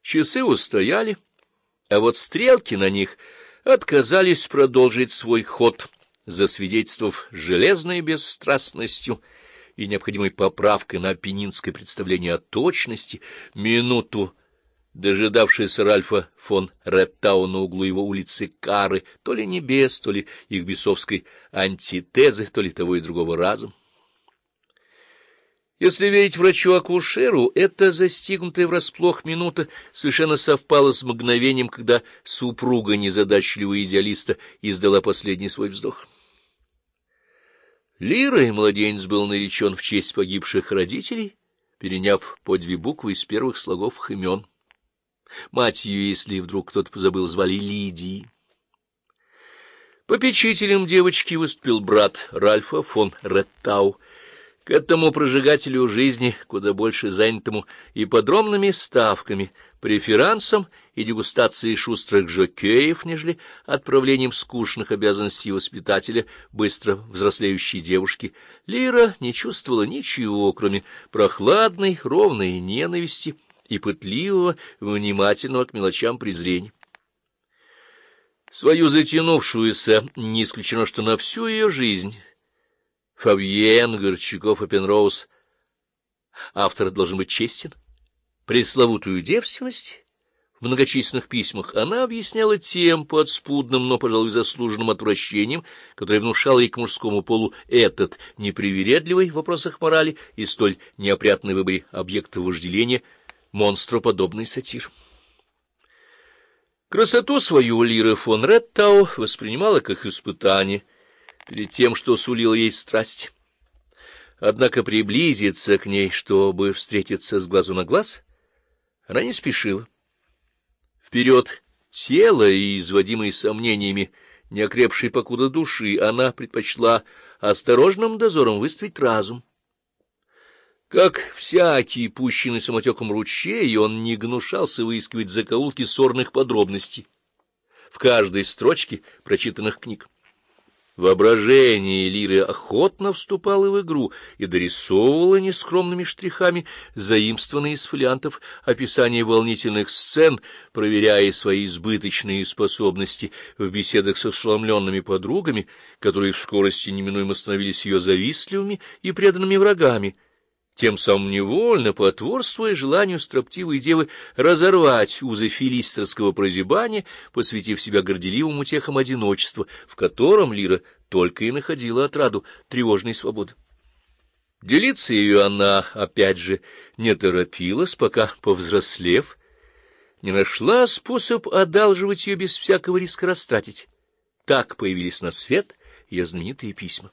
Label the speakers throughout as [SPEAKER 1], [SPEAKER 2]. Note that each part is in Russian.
[SPEAKER 1] Часы устояли, а вот стрелки на них отказались продолжить свой ход, засвидетельствовав железной бесстрастностью и необходимой поправкой на апеннинское представление о точности минуту, дожидавшаяся Ральфа фон Реттау на углу его улицы Кары, то ли небес, то ли их бесовской антитезы, то ли того и другого разом. Если верить врачу-акушеру, эта застигнутая врасплох минута совершенно совпала с мгновением, когда супруга незадачливого идеалиста издала последний свой вздох. Лирой младенец был наречен в честь погибших родителей, переняв по 2 буквы из первых слогов их имен. Мать ее, если вдруг кто-то позабыл, звали Лидией. Попечителем девочки выступил брат Ральфа фон Реттау. К этому прожигателю жизни, куда больше занятому ипподромными ставками, преферансом и дегустацией шустрых жокеев, нежели отправлением скучных обязанностей воспитателя быстро взрослеющей девушки, Лира не чувствовала ничего, кроме прохладной, ровной ненависти и пытливого, внимательного к мелочам презрения. Свою затянувшуюся, не исключено, что на всю ее жизнь, Фабьен, Горчаков и Пенроуз, автор должен быть честен, пресловутую девственность в многочисленных письмах она объясняла тем подспудным, но, пожалуй, заслуженным отвращением, которое внушало ей к мужскому полу этот непривередливый в вопросах морали и столь неопрятный в выборе объекта вожделения монстроподобный сатир. Красоту свою Лира фон Реттау воспринимала как испытание перед тем, что сулила ей страсть. Однако приблизиться к ней, чтобы встретиться с глазу на глаз, она не спешила. Вперед тела и изводимой сомнениями неокрепшей покуда души она предпочла осторожным дозором выставить разум. Как всякий пущенный самотеком ручей, он не гнушался выискивать закоулки сорных подробностей в каждой строчке прочитанных книг. Воображение Лиры охотно вступало в игру и дорисовывало нескромными штрихами заимствованные из фолиантов описания волнительных сцен, проверяя свои избыточные способности в беседах с ошеломленными подругами, которые в скорости неминуемо становились ее завистливыми и преданными врагами, тем самым невольно потворствуя желанию строптивой девы разорвать узы филистерского прозябания, посвятив себя горделивым утехам одиночества, в котором Лира только и находила отраду тревожной свободы. Делиться ее она, опять же, не торопилась, пока, повзрослев, не нашла способ одалживать ее без всякого риска растратить. Так появились на свет ее знаменитые письма.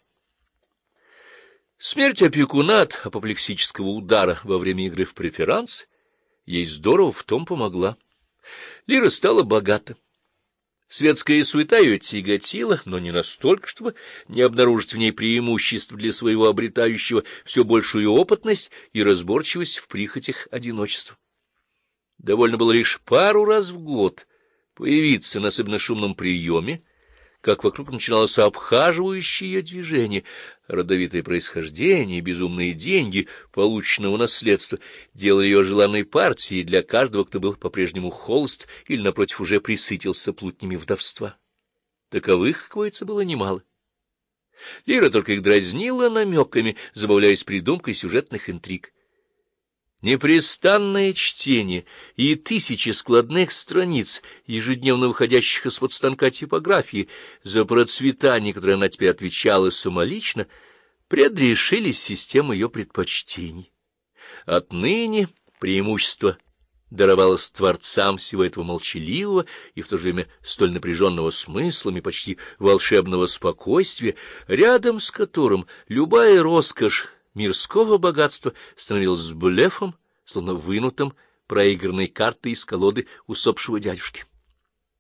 [SPEAKER 1] Смерть опекуна от апоплексического удара во время игры в преферанс ей здорово в том помогла. Лира стала богата. Светская суета ее тяготила, но не настолько, чтобы не обнаружить в ней преимуществ для своего обретающего все большую опытность и разборчивость в прихотях одиночества. Довольно было лишь пару раз в год появиться на особенно шумном приеме, как вокруг начиналось обхаживающее ее движение, родовитое происхождение и безумные деньги полученного наследства делали ее желанной партией для каждого, кто был по-прежнему холост или, напротив, уже присытился плутнями вдовства. Таковых, как говорится, было немало. Лира только их дразнила намеками, забавляясь придумкой сюжетных интриг. Непрестанное чтение и 1000 складных страниц, ежедневно выходящих из-под станка типографии, за процветание, которое она теперь отвечала самолично, предрешили систему ее предпочтений. Отныне преимущество даровалось творцам всего этого молчаливого и в то же время столь напряженного смыслами почти волшебного спокойствия, рядом с которым любая роскошь мирского богатства становилась блефом, словно вынутым проигранной картой из колоды усопшего дядюшки.